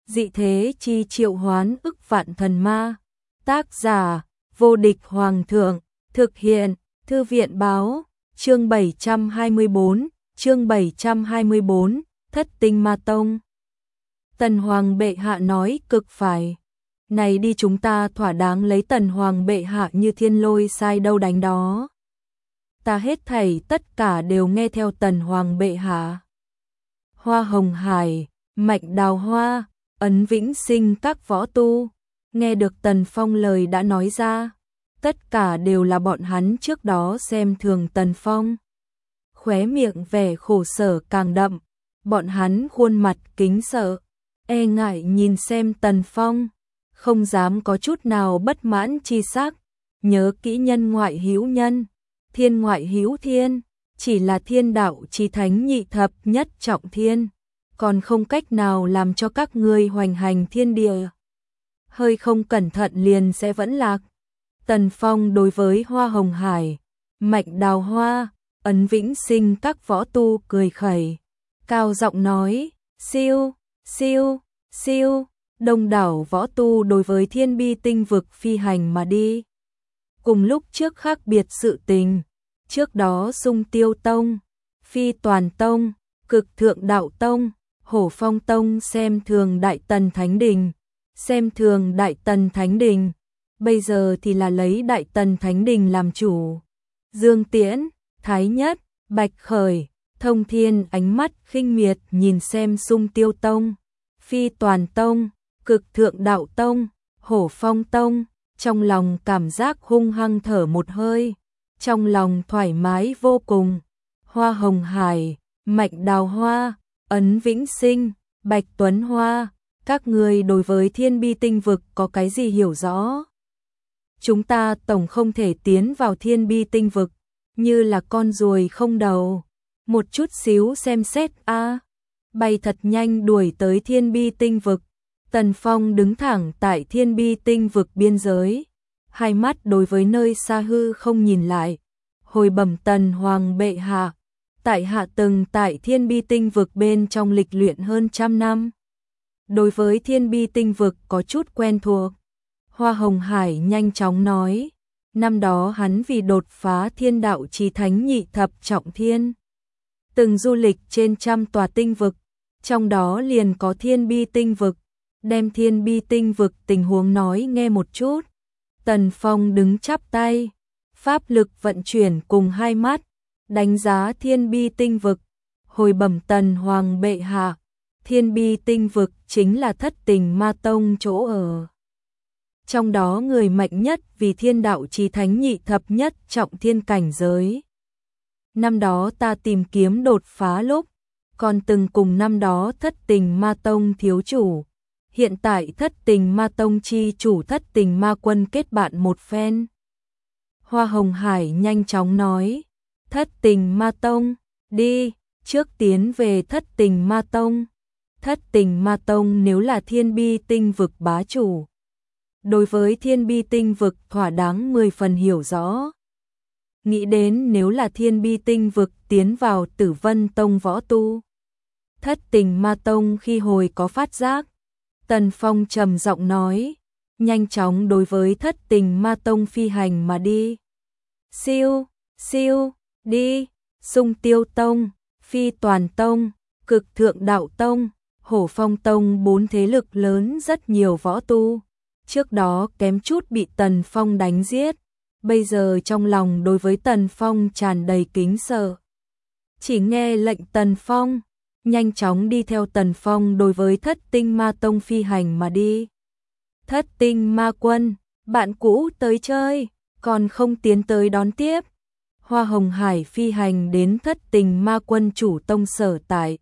dị thế chi triệu hoán ức vạn thần ma. Tác giả, vô địch hoàng thượng, thực hiện, thư viện báo, chương 724, Thất tinh ma tông. Tần Hoàng bệ hạ nói cực phải. Này đi, chúng ta thỏa đáng lấy Tần Hoàng bệ hạ như thiên lôi sai đâu đánh đó. Ta hết thảy tất cả đều nghe theo Tần Hoàng bệ hạ. Hoa Hồng Hải, Mạch Đào Hoa, Ấn Vĩnh Sinh các võ tu, nghe được Tần Phong lời đã nói ra, tất cả đều là bọn hắn trước đó xem thường Tần Phong. Khóe miệng vẻ khổ sở càng đậm, bọn hắn khuôn mặt kính sợ, e ngại nhìn xem Tần Phong, không dám có chút nào bất mãn chi sắc. Nhớ kỹ nhân ngoại hữu nhân, thiên ngoại hữu thiên, chỉ là thiên đạo chí thánh nhị thập nhất trọng thiên, còn không cách nào làm cho các ngươi hoành hành thiên địa. Hơi không cẩn thận liền sẽ vẫn lạc. Tần Phong đối với Hoa Hồng Hải, Mạch Đào Hoa, Ấn Vĩnh Sinh các võ tu cười khẩy, cao giọng nói, siêu, siêu, siêu, đông đảo võ tu đối với thiên bi tinh vực phi hành mà đi. Cùng lúc trước khác biệt sự tình, trước đó Sung Tiêu Tông, Phi Toàn Tông, Cực Thượng Đạo Tông, Hổ Phong Tông xem thường Đại Tần Thánh Đình, xem thường Đại Tần Thánh Đình, bây giờ thì là lấy Đại Tần Thánh Đình làm chủ. Dương Tiễn, Thái Nhất, Bạch Khởi, Thông Thiên ánh mắt khinh miệt nhìn xem Sung Tiêu Tông, Phi Toàn Tông, Cực Thượng Đạo Tông, Hổ Phong Tông, trong lòng cảm giác hung hăng thở một hơi, trong lòng thoải mái vô cùng. Hoa Hồng Hải, Mạch Đào Hoa, Ấn Vĩnh Sinh, Bạch Tuấn Hoa, các người đối với thiên bi tinh vực có cái gì hiểu rõ? Chúng ta tổng không thể tiến vào thiên bi tinh vực, như là con ruồi không đầu, một chút xíu xem xét a, bay thật nhanh đuổi tới thiên bi tinh vực. Tần Phong đứng thẳng tại thiên bi tinh vực biên giới, hai mắt đối với nơi xa hư không nhìn lại, hồi bẩm Tần Hoàng bệ hạ, tại hạ từng tại thiên bi tinh vực bên trong lịch luyện hơn 100 năm. Đối với thiên bi tinh vực có chút quen thuộc. Hoa Hồng Hải nhanh chóng nói, năm đó hắn vì đột phá thiên đạo chí thánh nhị thập trọng thiên, từng du lịch trên 100 tòa tinh vực, trong đó liền có thiên bi tinh vực, đem thiên bi tinh vực tình huống nói nghe một chút. Tần Phong đứng chắp tay, pháp lực vận chuyển cùng hai mắt, đánh giá thiên bi tinh vực, hồi bẩm Tần Hoàng bệ hạ, thiên bi tinh vực chính là Thất Tình Ma Tông chỗ ở. Trong đó người mạnh nhất vì thiên đạo chí thánh nhị thập nhất trọng thiên cảnh giới. Năm đó ta tìm kiếm đột phá lúc, còn từng cùng năm đó Thất Tình Ma Tông thiếu chủ, hiện tại Thất Tình Ma Tông chi chủ Thất Tình Ma Quân kết bạn một phen. Hoa Hồng Hải nhanh chóng nói, Thất Tình Ma Tông, đi, trước tiến về Thất Tình Ma Tông. Thất Tình Ma Tông nếu là thiên bi tinh vực bá chủ, đối với thiên bi tinh vực thỏa đáng 10 phần hiểu rõ. Nghĩ đến nếu là thiên bi tinh vực tiến vào Tử Vân Tông võ tu, Thất Tình Ma Tông khi hồi có phát giác. Tần Phong trầm giọng nói, nhanh chóng đối với Thất Tình Ma Tông phi hành mà đi. Siêu, siêu, đi, Sung Tiêu Tông, Phi Toàn Tông, Cực Thượng Đạo Tông, Hổ Phong Tông, 4 thế lực lớn rất nhiều võ tu, trước đó kém chút bị Tần Phong đánh giết, bây giờ trong lòng đối với Tần Phong tràn đầy kính sợ. Chỉ nghe lệnh Tần Phong, nhanh chóng đi theo Tần Phong đối với Thất Tinh Ma Tông phi hành mà đi. Thất Tinh Ma Quân, bạn cũ tới chơi, còn không tiến tới đón tiếp. Hoa Hồng Hải phi hành đến Thất Tình Ma Quân chủ tông sở tại.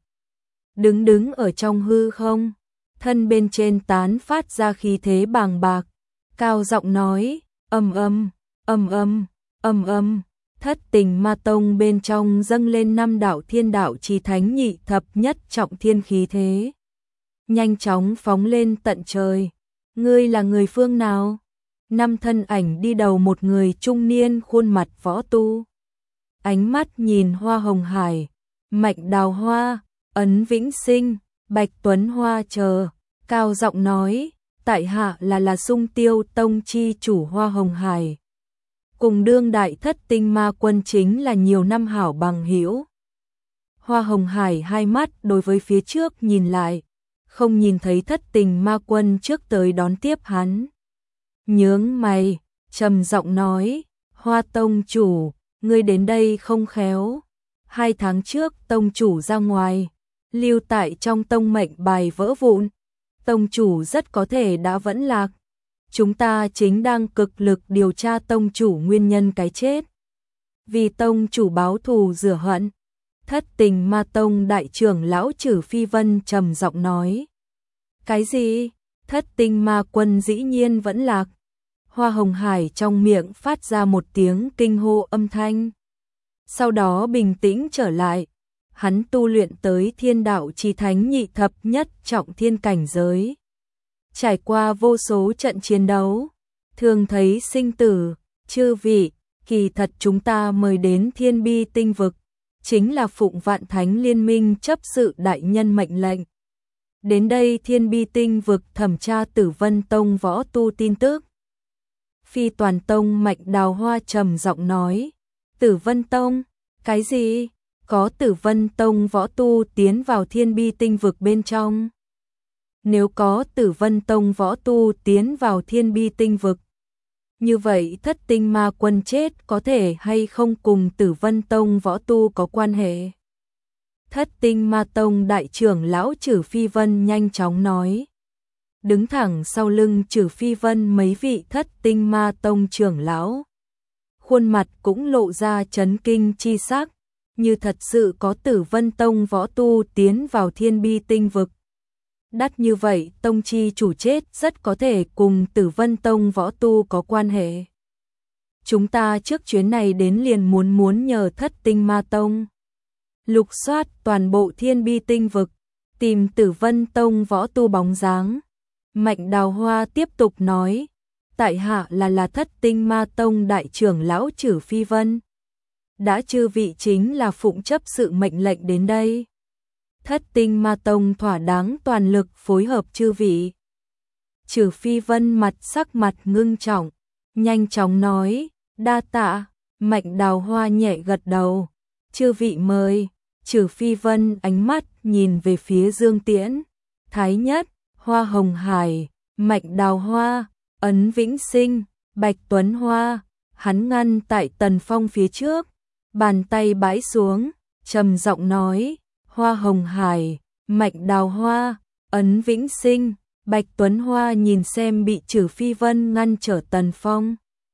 Đứng ở trong hư không, thân bên trên tán phát ra khí thế bàng bạc, cao giọng nói, ầm ầm, ầm ầm, ầm ầm. Thất Tình Ma Tông bên trong dâng lên 5 đạo thiên đạo chí thánh nhị thập nhất trọng thiên khí thế, nhanh chóng phóng lên tận trời. Ngươi là người phương nào? 5 thân ảnh đi đầu một người trung niên khuôn mặt võ tu, ánh mắt nhìn Hoa Hồng Hải, Mạch Đào Hoa, Ấn Vĩnh Sinh, Bạch Tuấn Hoa chờ, cao giọng nói, tại hạ là Sung Tiêu Tông chi chủ Hoa Hồng Hải. Cùng đương đại thất tinh ma quân chính là nhiều năm hảo bằng hữu. Hoa Hồng Hải hai mắt đối với phía trước nhìn lại, không nhìn thấy thất tình ma quân trước tới đón tiếp hắn. Nhướng mày, trầm giọng nói, Hoa Tông chủ, ngươi đến đây không khéo. 2 tháng trước tông chủ ra ngoài, lưu tại trong tông mệnh bài vỡ vụn. Tông chủ rất có thể đã vẫn lạc. Chúng ta chính đang cực lực điều tra tông chủ nguyên nhân cái chết. Vì tông chủ báo thù rửa hận. Thất tình ma tông đại trưởng lão Trử Phi Vân trầm giọng nói. Cái gì? Thất tình ma quân dĩ nhiên vẫn lạc. Hoa Hồng Hải trong miệng phát ra một tiếng kinh hô âm thanh. Sau đó bình tĩnh trở lại. Hắn tu luyện tới thiên đạo chi thánh nhị thập nhất trọng thiên cảnh giới. Trải qua vô số trận chiến đấu, thường thấy sinh tử, chư vị, kỳ thật chúng ta mời đến Thiên Bi Tinh Vực, chính là Phụng Vạn Thánh Liên minh chấp sự đại nhân mệnh lệnh. Đến đây Thiên Bi Tinh Vực thẩm tra Tử Vân Tông võ tu tin tức. Phi Toàn Tông Mạnh Đào Hoa trầm giọng nói, Tử Vân Tông, cái gì? Có Tử Vân Tông võ tu tiến vào Thiên Bi Tinh Vực bên trong. Nếu có Tử Vân Tông võ tu tiến vào Thiên Bi Tinh Vực, như vậy thất tinh ma quân chết có thể hay không cùng Tử Vân Tông võ tu có quan hệ? Thất tinh ma tông đại trưởng lão Trử Phi Vân nhanh chóng nói. Đứng thẳng sau lưng Trử Phi Vân mấy vị thất tinh ma tông trưởng lão. Khuôn mặt cũng lộ ra chấn kinh chi sắc, như thật sự có Tử Vân Tông võ tu tiến vào Thiên Bi Tinh Vực. Đắt như vậy, tông chi chủ chết rất có thể cùng Tử Vân Tông võ tu có quan hệ. Chúng ta trước chuyến này đến liền muốn nhờ thất tinh ma tông lục soát toàn bộ Thiên Bi Tinh Vực, tìm Tử Vân Tông võ tu bóng dáng. Mạnh Đào Hoa tiếp tục nói, tại hạ là thất tinh ma tông đại trưởng lão Trử Phi Vân. Đã chư vị chính là phụng chấp sự mệnh lệnh đến đây. Thất tinh ma tông thỏa đáng toàn lực phối hợp chư vị. Trử Phi Vân sắc mặt ngưng trọng, nhanh chóng nói, đa tạ. Mạnh Đào Hoa nhẹ gật đầu, chư vị mời. Trử Phi Vân ánh mắt nhìn về phía Dương Tiễn, Thái Nhất, Hoa Hồng Hải, Mạnh Đào Hoa, Ấn Vĩnh Sinh, Bạch Tuấn Hoa. Hắn ngăn tại Tần Phong phía trước, bàn tay bãi xuống, trầm giọng nói, Hoa Hồng Hải, Mạnh Đào Hoa, Ấn Vĩnh Sinh, Bạch Tuấn Hoa nhìn xem bị Trử Phi Vân ngăn trở Tần Phong.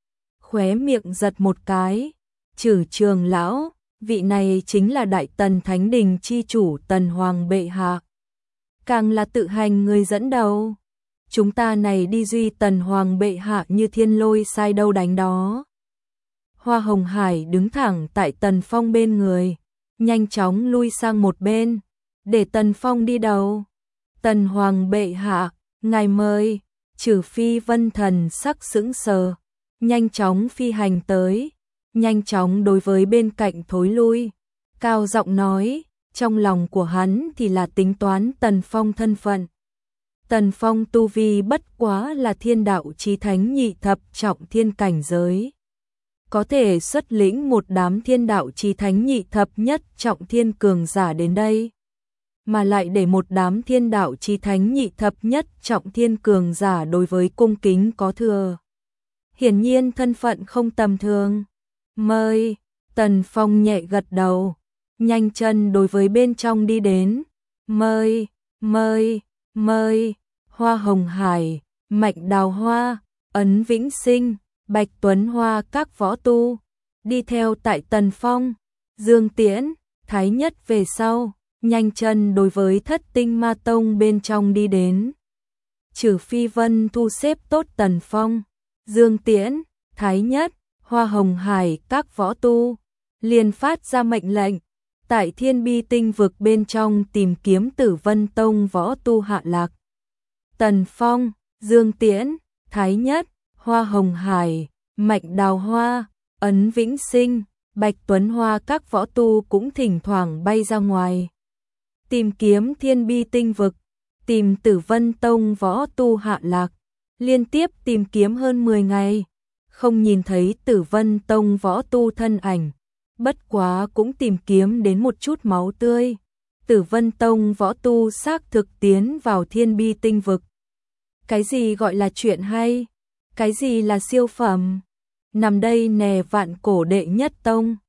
Khóe miệng giật một cái, Trử trưởng lão, vị này chính là Đại Tần Thánh Đình chi chủ Tần Hoàng bệ hạ. Càng là tự hành người dẫn đầu. Chúng ta này đi duy Tần Hoàng bệ hạ như thiên lôi sai đâu đánh đó. Hoa Hồng Hải đứng thẳng tại Tần Phong bên người, nhanh chóng lui sang một bên, để Tần Phong đi đầu. Tần Hoàng bệ hạ, ngài mời. Trử Phi Vân thần sắc sững sờ, nhanh chóng phi hành tới, nhanh chóng đối với bên cạnh thối lui, cao giọng nói, trong lòng của hắn thì là tính toán Tần Phong thân phận. Tần Phong tu vi bất quá là thiên đạo chí thánh nhị thập trọng thiên cảnh giới. Có thể xuất lĩnh một đám thiên đạo chí thánh nhị thập nhất trọng thiên cường giả đến đây. Mà lại để một đám thiên đạo chí thánh nhị thập nhất trọng thiên cường giả đối với cung kính có thừa. Hiển nhiên thân phận không tầm thường. Mời. Tần Phong nhẹ gật đầu, nhanh chân đối với bên trong đi đến. Mời, mời, mời. Hoa Hồng Hải, Mạnh Đào Hoa, Ấn Vĩnh Sinh, Bạch Tuấn Hoa các võ tu đi theo tại Tần Phong. Dương Tiễn, Thái Nhất về sau, nhanh chân đối với thất tinh ma tông bên trong đi đến. Trử Phi Vân thu xếp tốt Tần Phong, Dương Tiễn, Thái Nhất, Hoa Hồng Hải các võ tu, liền phát ra mệnh lệnh, tại Thiên Bi Tinh Vực bên trong tìm kiếm Tử Vân Tông võ tu hạ lạc. Tần Phong, Dương Tiễn, Thái Nhất, Hoa Hồng Hải, Mạnh Đào Hoa, Ấn Vĩnh Sinh, Bạch Tuấn Hoa các võ tu cũng thỉnh thoảng bay ra ngoài. Tìm kiếm Thiên Bi Tinh Vực, tìm Tử Vân Tông võ tu hạ lạc, liên tiếp tìm kiếm hơn 10 ngày, không nhìn thấy Tử Vân Tông võ tu thân ảnh, bất quá cũng tìm kiếm đến một chút máu tươi. Tử Vân Tông võ tu xác thực tiến vào Thiên Bi tinh vực. Cái gì gọi là chuyện hay? Cái gì là siêu phẩm? Nằm đây nè, vạn cổ đệ nhất tông.